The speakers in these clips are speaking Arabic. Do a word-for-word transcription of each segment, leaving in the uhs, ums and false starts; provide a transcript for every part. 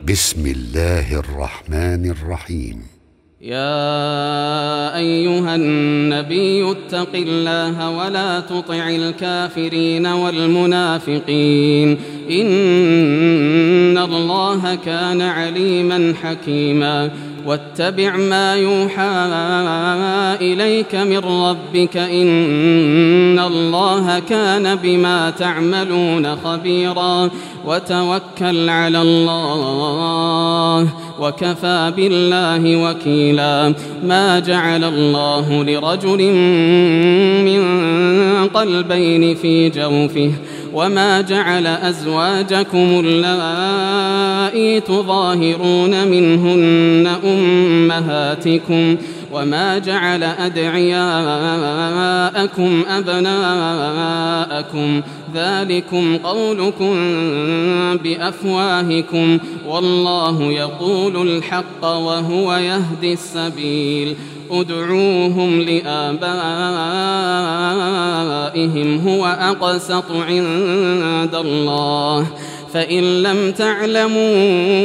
بسم الله الرحمن الرحيم. يا أيها النبي اتق الله ولا تطع الكافرين والمنافقين إن الله كان عليما حكيما. واتبع ما يوحى إليك من ربك إن الله كان بما تعملون خبيرا. وتوكل على الله وكفى بالله وكيلا. ما جعل الله لرجل من قلبين في جوفه وما جعل أزواجكم اللائي تظاهرون منهن أمهاتكم وما جعل أدعياءكم أبناءكم ذلكم قولكم بأفواهكم والله يقول الحق وهو يهدي السبيل. ادعوهم لآبائهم هو أقسط عند الله فإن لم تعلموا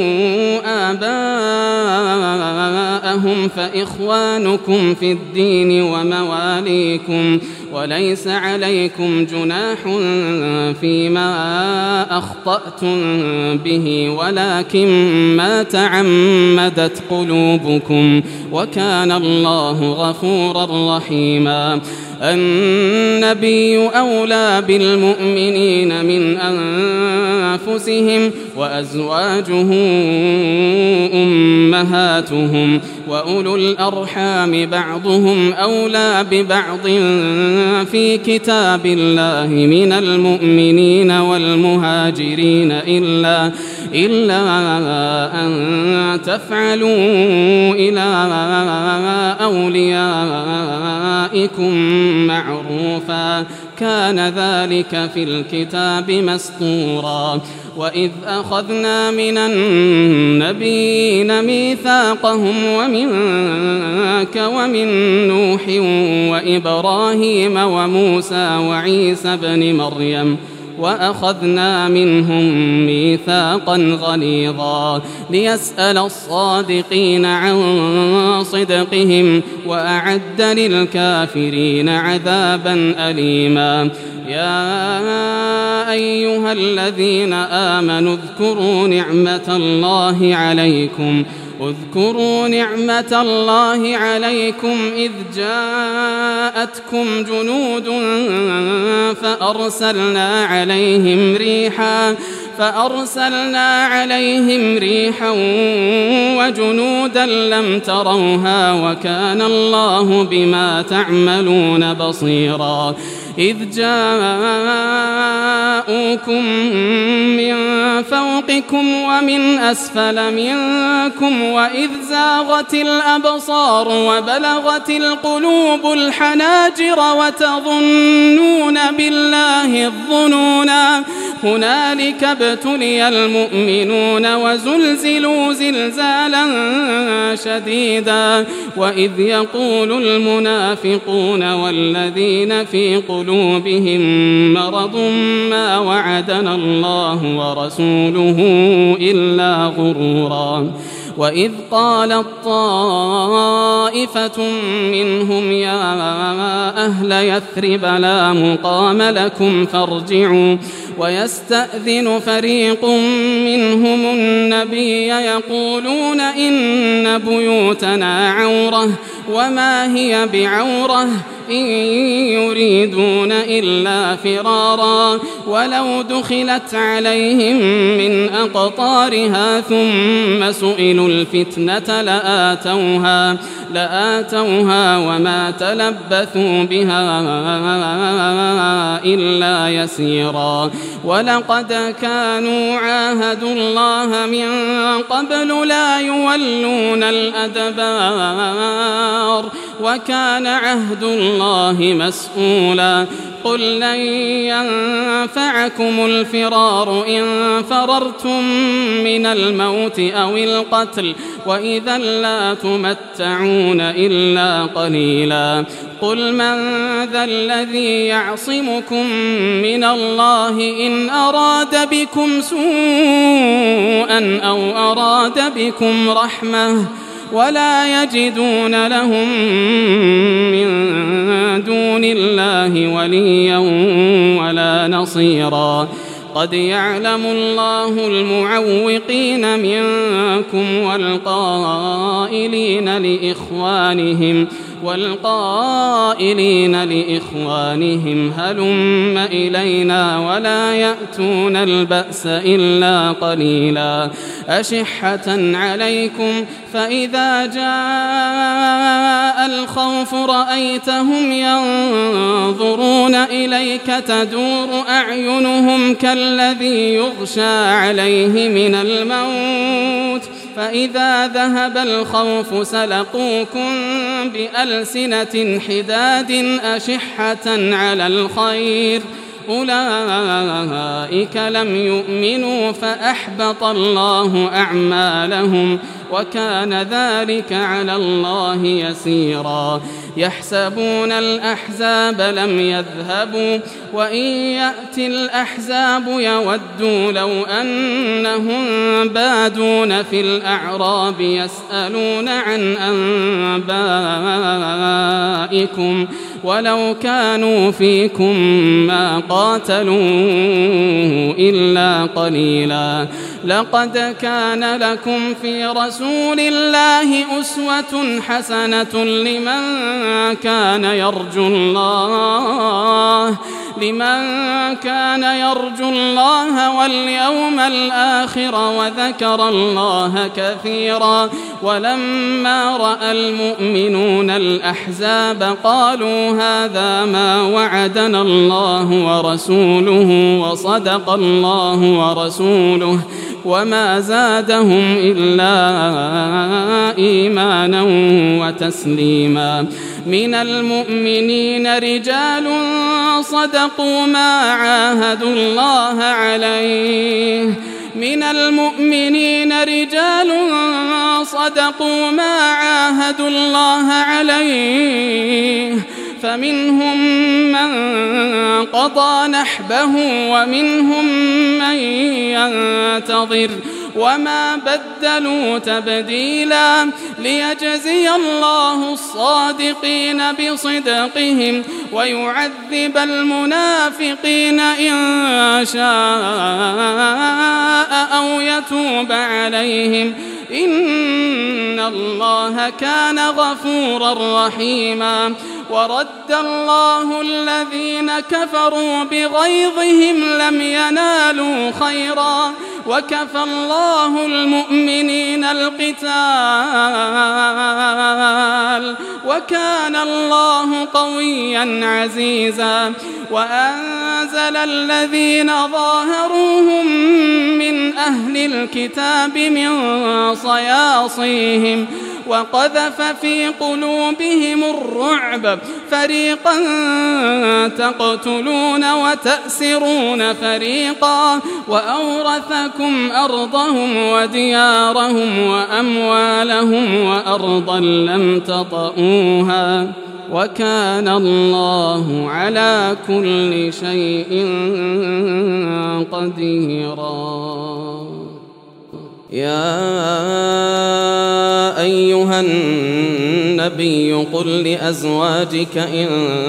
آباءهم فإخوانكم في الدين ومواليكم وليس عليكم جناح فيما أخطأتم به ولكن ما تعمدت قلوبكم وكان الله غفورا رحيما. النبي أولى بالمؤمنين من أنفسهم وأزواجه أمهاتهم وأولو الأرحام بعضهم أولى ببعض في كتاب الله من المؤمنين والمهاجرين إلا, إلا أن تفعلوا إلى أوليائكم معروفا كان ذلك في الكتاب مسطورا. وإذ أخذنا من النبيين ميثاقهم ومنك ومن نوح وإبراهيم وموسى وعيسى بن مريم وأخذنا منهم ميثاقا غليظا ليسأل الصادقين عن صدقهم وأعد للكافرين عذابا أليما. يا أيها الذين آمنوا اذكروا نعمة الله عليكم اذكروا نعمة الله عليكم إذ جاءتكم جنود فأرسلنا عليهم ريحا فأرسلنا عليهم ريحا وجنودا لم تروها وكان الله بما تعملون بصيرا. إذ جاءوكم من فوقكم ومن أسفل منكم وإذ زاغت الأبصار وبلغت القلوب الحناجر وتظنون بالله الظنونا هنالك ابتلي المؤمنون وزلزلوا زلزالا شديدا. وإذ يقول المنافقون والذين في قلوبهم مرض ما وعدنا الله ورسوله إلا غرورا. وإذ قالت طائفة منهم يا أهل يثرب لا مقام لكم فارجعوا ويستأذن فريق منهم النبي يقولون إن بيوتنا عورة وما هي بعورة إن يريدون إلا فرارا ولو دخلت عليهم من أقطارها ثم سئلوا الفتنة لآتوها, لآتوها وما تلبثوا بها إلا يسيرا. ولقد كانوا عاهدوا الله من قبل لا يولون الأدبار وكان عهد الله مسؤولا قل لن ينفعكم الفرار إن فررتم من الموت أو القتل وإذا لا تمتعون إلا قليلا قل من ذا الذي يعصمكم من الله إن أراد بكم سوءا أو أراد بكم رحمة ولا يجدون لهم من دون الله وليا ولا نصيرا قد يعلم الله المعوقين منكم والقائلين لإخوانهم والقائلين لإخوانهم هلم إلينا ولا يأتون البأس إلا قليلا أشحة عليكم فإذا جاء الخوف رأيتهم ينظرون إليك تدور أعينهم كالذي يغشى عليه من الموت فإذا ذهب الخوف سلقوكم بألسنة حداد أشحة على الخير أولئك لم يؤمنوا فأحبط الله أعمالهم وكان ذلك على الله يسيرا يحسبون الأحزاب لم يذهبوا وإن يأتي الأحزاب يودوا لو أنهم بادون في الأعراب يسألون عن أنبائكم ولو كانوا فيكم ما قاتلوا إلا قليلا لقد كان لكم في رسول الله أسوة حسنة لمن كان يرجو الله لمن كان يرجو الله واليوم الآخر وذكر الله كثيرا ولما رأى المؤمنون الأحزاب قالوا هذا ما وعدنا الله ورسوله وصدق الله ورسوله وما زادهم إلا إيمانا وتسليما من المؤمنين رجال صدقوا ما عاهدوا الله عليه من المؤمنين رجال صدقوا ما عاهدوا الله عليه فمنهم من قضى نحبه ومنهم من ينتظر وما بدلوا تبديلا ليجزي الله الصادقين بصدقهم ويعذب المنافقين إن شاء أو يتوب عليهم إن الله كان غفورا رحيما ورد الله الذين كفروا بغيظهم لم ينالوا خيرا وكفى الله المؤمنين القتال وكان الله قويا عزيزا وأنزل الذين ظاهروهم من أهل الكتاب من صياصيهم وقذف في قلوبهم الرعب فريقا تقتلون وتأسرون فريقا وأورثكم أرضهم وديارهم وأموالهم وأرضا لم تطئوها وكان الله على كل شيء قديرا يا أيها النبي قل لأزواجك إن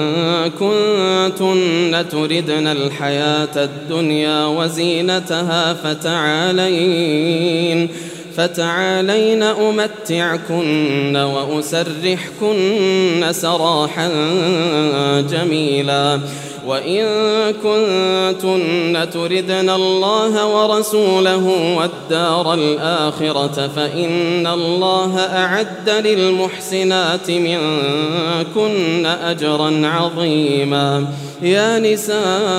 كنتن تردن الحياة الدنيا وزينتها فتعالين فتعالين أمتعكن وأسرحكن سراحا جميلا وإن كنتن تردن الله ورسوله والدار الآخرة فإن الله أعد للمحسنات منكن أجرا عظيما. يا نساء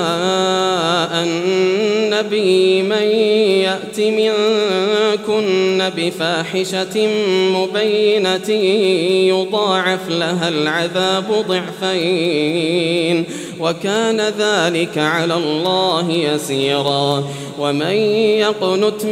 النبي من يأت منكن بفاحشة مبينة يضاعف لها العذاب ضعفين وكان ذلك على الله يسيرا. ومن يقنت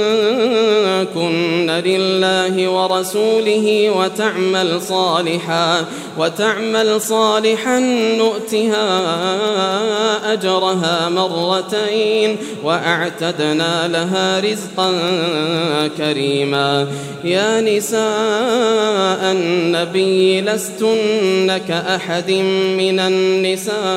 منكن لله ورسوله وتعمل صالحا وتعمل صالحا نؤتها أجرها مرتين وأعتدنا لها رزقا كريما. يا نساء النبي لستن كأحد من النساء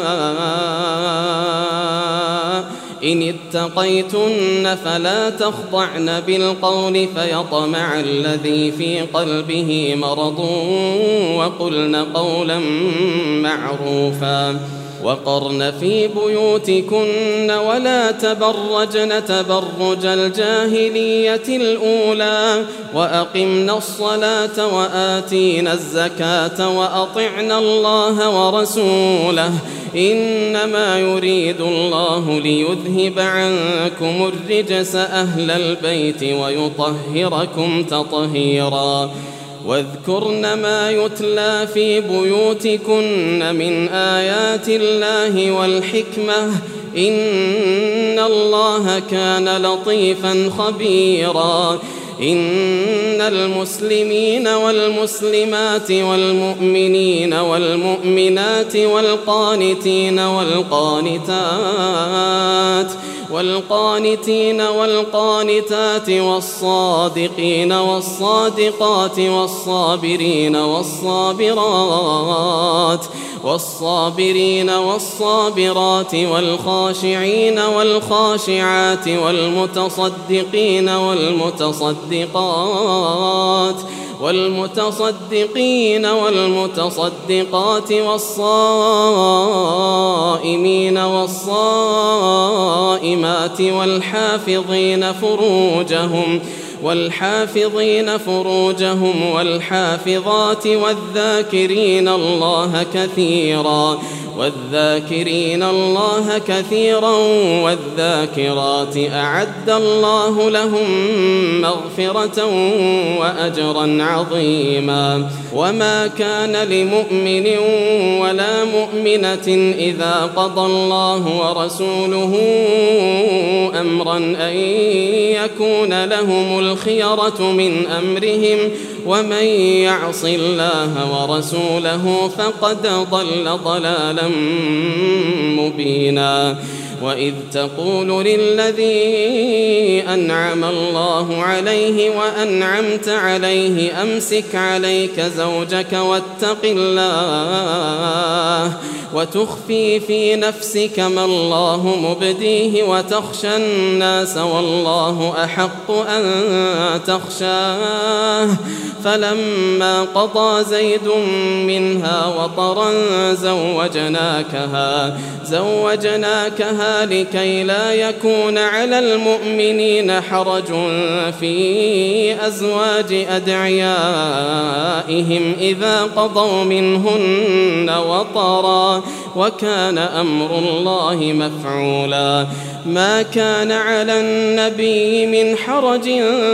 إن اتقيتن فلا تخضعن بالقول فيطمع الذي في قلبه مرض وقلن قولا معروفا. وقرن في بيوتكن ولا تبرجن تبرج الجاهلية الأولى وأقمنا الصلاة وآتينا الزكاة وأطعنا الله ورسوله إنما يريد الله ليذهب عنكم الرجس أهل البيت ويطهركم تطهيرا. واذكرن ما يتلى في بيوتكن من آيات الله والحكمة إن الله كان لطيفا خبيرا. إن المسلمين والمسلمات والمؤمنين والمؤمنات والقانتين والقانتات والقانتين والقانتات والصادقين والصادقات والصابرين والصابرات والصابرين والصابرات والخاشعين والخاشعات والمتصدقين والمتصدقات والمتصدقين والمتصدقات والصائمين والصائمات والحافظين فروجهم والحافظين فروجهم والحافظات والذاكرين الله كثيرا والذاكرين الله كثيرا والذاكرات أعد الله لهم مغفرة وأجرا عظيما. وما كان لمؤمن ولا مؤمنة إذا قضى الله ورسوله أمرا أن يكون لهم الخيرة من أمرهم ومن يعص الله ورسوله فقد ضل ضلالا مبينا. وإذ تقول للذي أنعم الله عليه وأنعمت عليه أمسك عليك زوجك واتق الله وتخفي في نفسك ما الله مبديه وتخشى الناس والله أحق أن تخشاه. فلما قضى زيد منها وطرا زوجناكها زوجناكها لكي لا يكون على المؤمنين حرج في أزواج أدعيائهم إذا قضوا منهن وطرا وكان أمر الله مفعولا. ما كان على النبي من حرج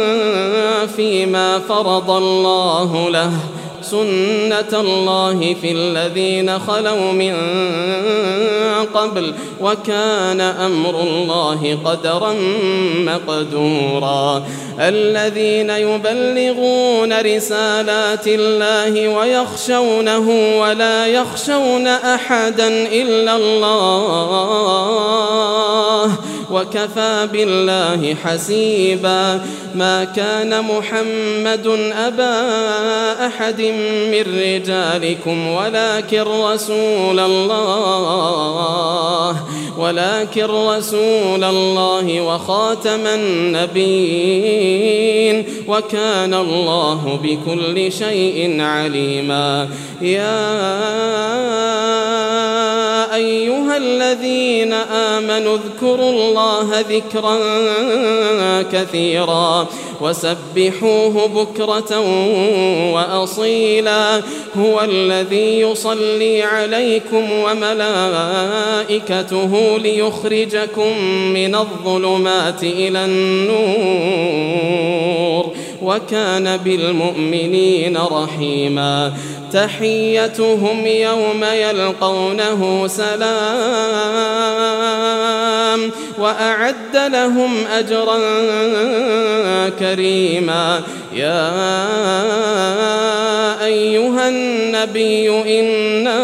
فيما فرض الله له سنة الله في الذين خلوا من قبل وكان أمر الله قدرا مقدورا. الذين يبلغون رسالات الله ويخشونه ولا يخشون أحدا إلا الله وكفى بالله حسيبا. ما كان محمد أبا أحد من رجالكم ولكن رسول الله ولكن رسول الله وخاتم النبيين وكان الله بكل شيء عليما. يا أيها الذين آمنوا اذكروا الله ذكرا كثيرا وسبحوه بكرة وأصيلا هو الذي يصلي عليكم وملائكته ليخرجكم من الظلمات إلى النور وكان بالمؤمنين رحيما تحيتهم يوم يلقونه سلام وأعد لهم أجرا كريما يا أيها النبي إنا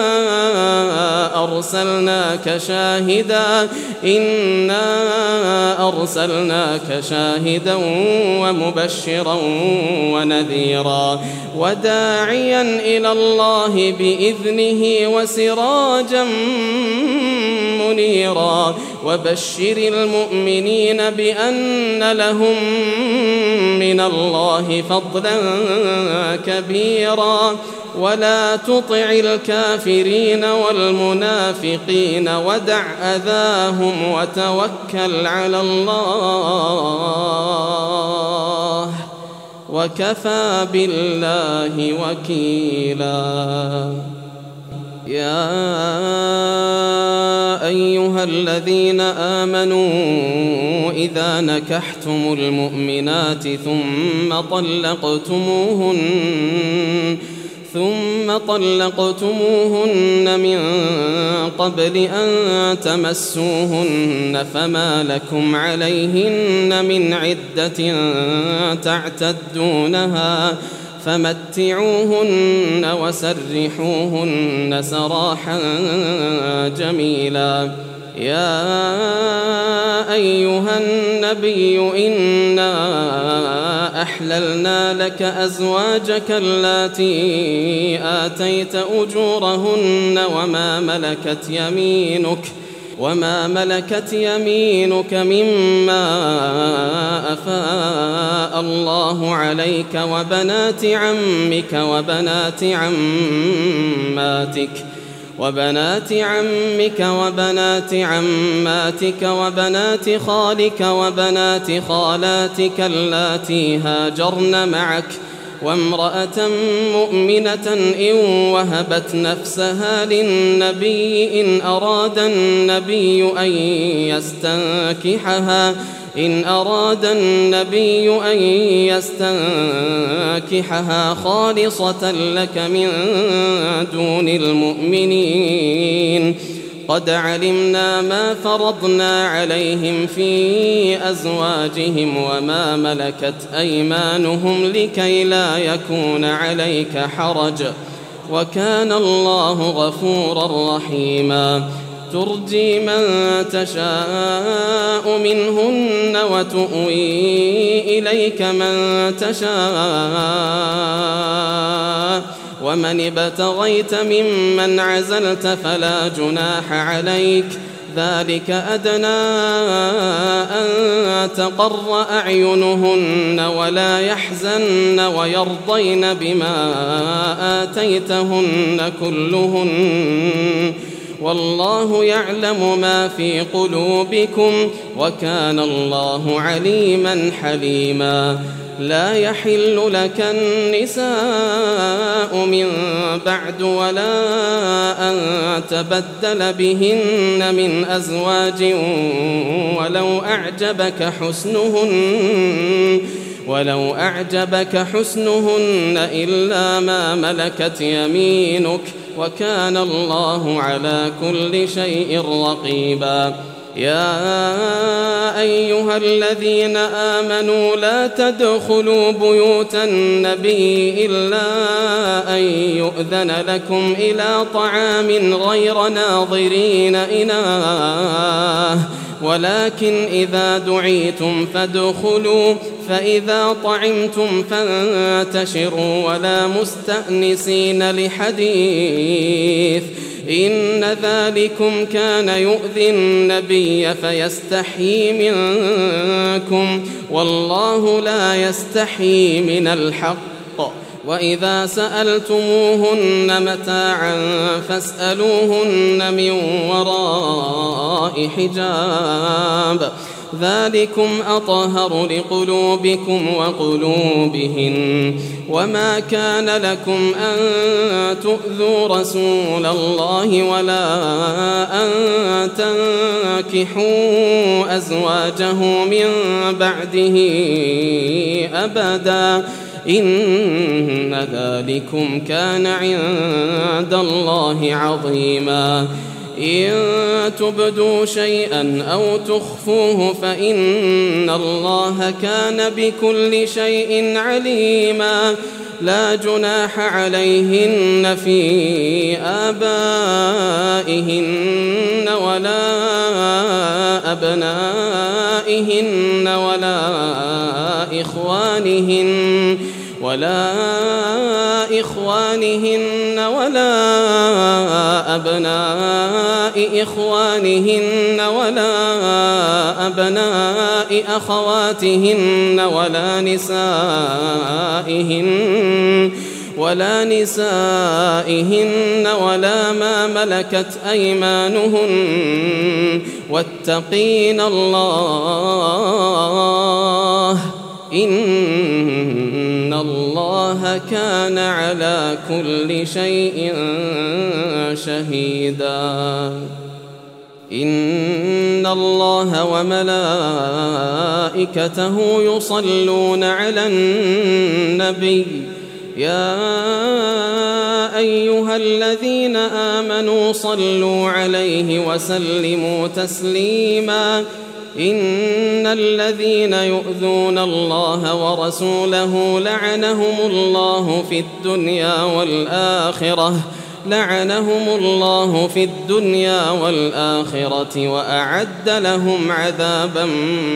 أرسلناك شاهدا إنا أرسلناك شاهدا ومبشرا ونذيرا وداعيا إلى الله بإذنه وسراجا منيرا وبشر المؤمنين بأن لهم من الله فضلا كبيرا ولا تطع الكافرين والمنافقين ودع أذاهم وتوكل على الله وكفى بالله وكيلا يا أيها الذين آمنوا إذا نكحتم المؤمنات ثم طلقتموهن ثم طلقتموهن من قبل أن تمسوهن فما لكم عليهن من عدة تعتدونها فمتعوهن وسرحوهن سراحا جميلا يا أيها النبي إنا أحللنا لك أزواجك اللاتي آتيت أجورهن وما ملكت يمينك وما ملكت يمينك مما أفاء الله عليك وبنات عمك وبنات عماتك وبنات عمك وبنات عماتك وبنات خالك وبنات خالاتك اللاتي هاجرن معك وامرأة مؤمنة إن وهبت نفسها للنبي إن أراد النبي أن يستنكحها إن أراد النبي أن يستنكحها خالصة لك من دون المؤمنين قد علمنا ما فرضنا عليهم في أزواجهم وما ملكت أيمانهم لكي لا يكون عليك حرج وكان الله غفورا رحيما ترجي من تشاء منهن وتؤوي إليك من تشاء ومن ابتغيت ممن عزلت فلا جناح عليك ذلك أدنى أن تقر أعينهن ولا يحزن ويرضين بما آتيتهن كلهن والله يعلم ما في قلوبكم وكان الله عليما حليما لا يحل لك النساء من بعد ولا أن تبدل بهن من أزواج ولو أعجبك حسنهن ولو أعجبك حسنهن إلا ما ملكت يمينك وكان الله على كل شيء رقيبا يا أيها الذين آمنوا لا تدخلوا بيوت النبي إلا أن يؤذن لكم إلى طعام غير ناظرين إناه ولكن إذا دعيتم فادخلوا فإذا طعمتم فانتشروا ولا مستأنسين لحديث إن ذلكم كان يؤذي النبي فيستحيي منكم والله لا يستحيي من الحق وإذا سألتموهن متاعا فاسألوهن من وراء حجاب ذلكم أطهر لقلوبكم وقلوبهن وما كان لكم أن تؤذوا رسول الله ولا أن تنكحوا أزواجه من بعده أبدا إن ذلكم كان عند الله عظيما إن تبدوا شيئا أو تخفوه فإن الله كان بكل شيء عليما لا جناح عليهن في آبائهن ولا أبنائهن ولا إخوانهن ولا إخوانهن ولا أبناء إخوانهن ولا أبناء أخواتهن ولا نسائهن ولا نسائهن ولا ما ملكت أيمانهن واتقين الله إن الله كان على كل شيء شهيدا إن الله وملائكته يصلون على النبي يا أيها الذين آمنوا صلوا عليه وسلموا تسليما إن الذين يؤذون الله ورسوله لعنهم الله في الدنيا والآخرة لعنهم الله في الدنيا والآخرة وأعد لهم عذابا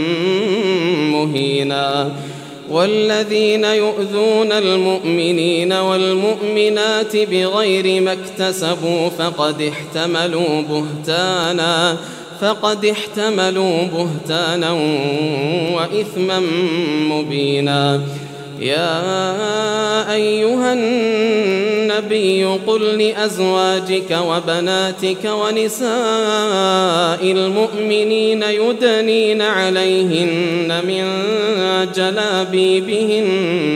مهينا والذين يؤذون المؤمنين والمؤمنات بغير ما اكتسبوا فقد احتملوا بهتانا فقد احتملوا بهتانا وإثما مبينا يا أيها النبي قل لأزواجك وبناتك ونساء المؤمنين يدنين عليهن من جلابيبهن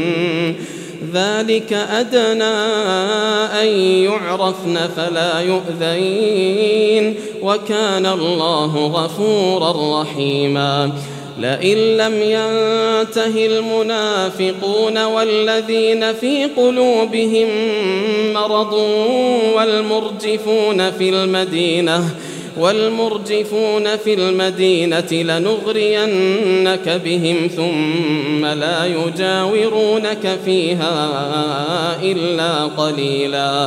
ذلك أدنى أن يعرفن فلا يؤذين وكان الله غفورا رحيما لئن لم ينته المنافقون والذين في قلوبهم مرض والمرجفون في المدينة والمرجفون في المدينة لنغرينك بهم ثم لا يجاورونك فيها إلا قليلا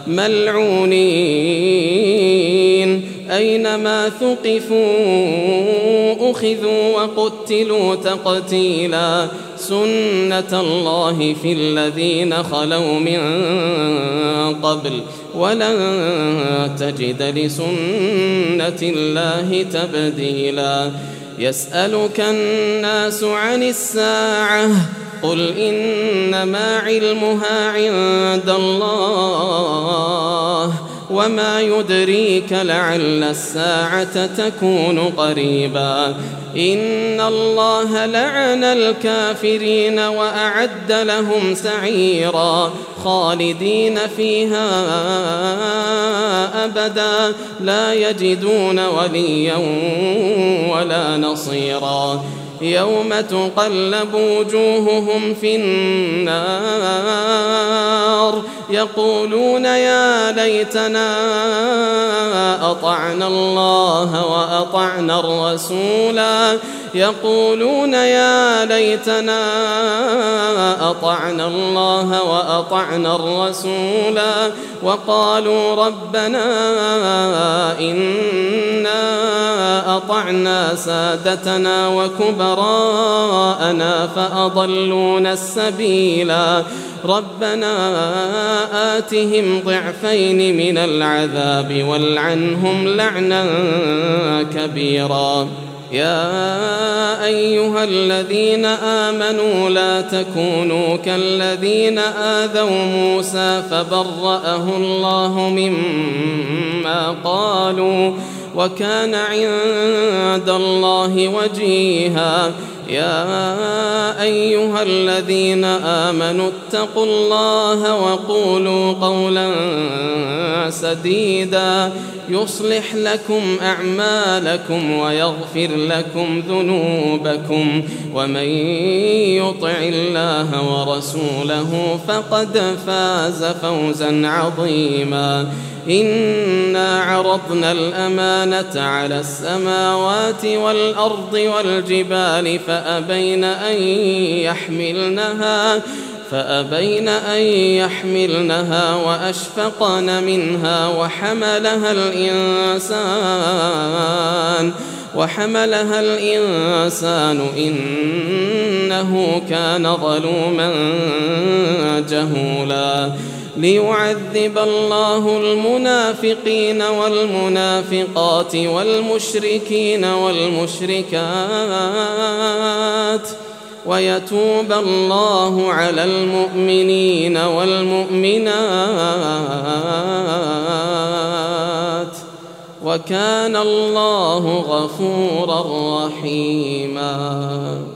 ملعونين أينما ثقفوا أخذوا وقتلوا تقتيلا سنة الله في الذين خلوا من قبل ولن تجد لسنة الله تبديلا يسألك الناس عن الساعة قل إنما علمها عند الله وما يدريك لعل الساعة تكون قريبا إن الله لعن الكافرين وأعد لهم سعيرا خالدين فيها أبدا لا يجدون وليا ولا نصيرا يوم تقلب وجوههم في النار يقولون يا ليتنا أطعنا الله وأطعنا الرسولا يقولون يا ليتنا أطعنا الله وأطعنا الرسولا وقالوا ربنا إنا أطعنا سادتنا وكبراءنا فأضلونا السبيلا ربنا آتهم ضعفين من العذاب والعنهم لعنا كبيرا يا أيها الذين آمنوا لا تكونوا كالذين آذوا موسى فبرأه الله مما قالوا وكان عند الله وجيها يا أيها الذين آمنوا اتقوا الله وقولوا قولا سديدا يصلح لكم أعمالكم ويغفر لكم ذنوبكم ومن يطع الله ورسوله فقد فاز فوزا عظيما إنا عرضنا الأمانة على السماوات والأرض والجبال فأبين أن يحملنها فأبين أن يحملنها وأشفقن منها وحملها الإنسان وحملها الإنسان إنه كان ظلوما جهولا ليعذب الله المنافقين والمنافقات والمشركين والمشركات ويتوب الله على المؤمنين والمؤمنات وكان الله غفورا رحيما.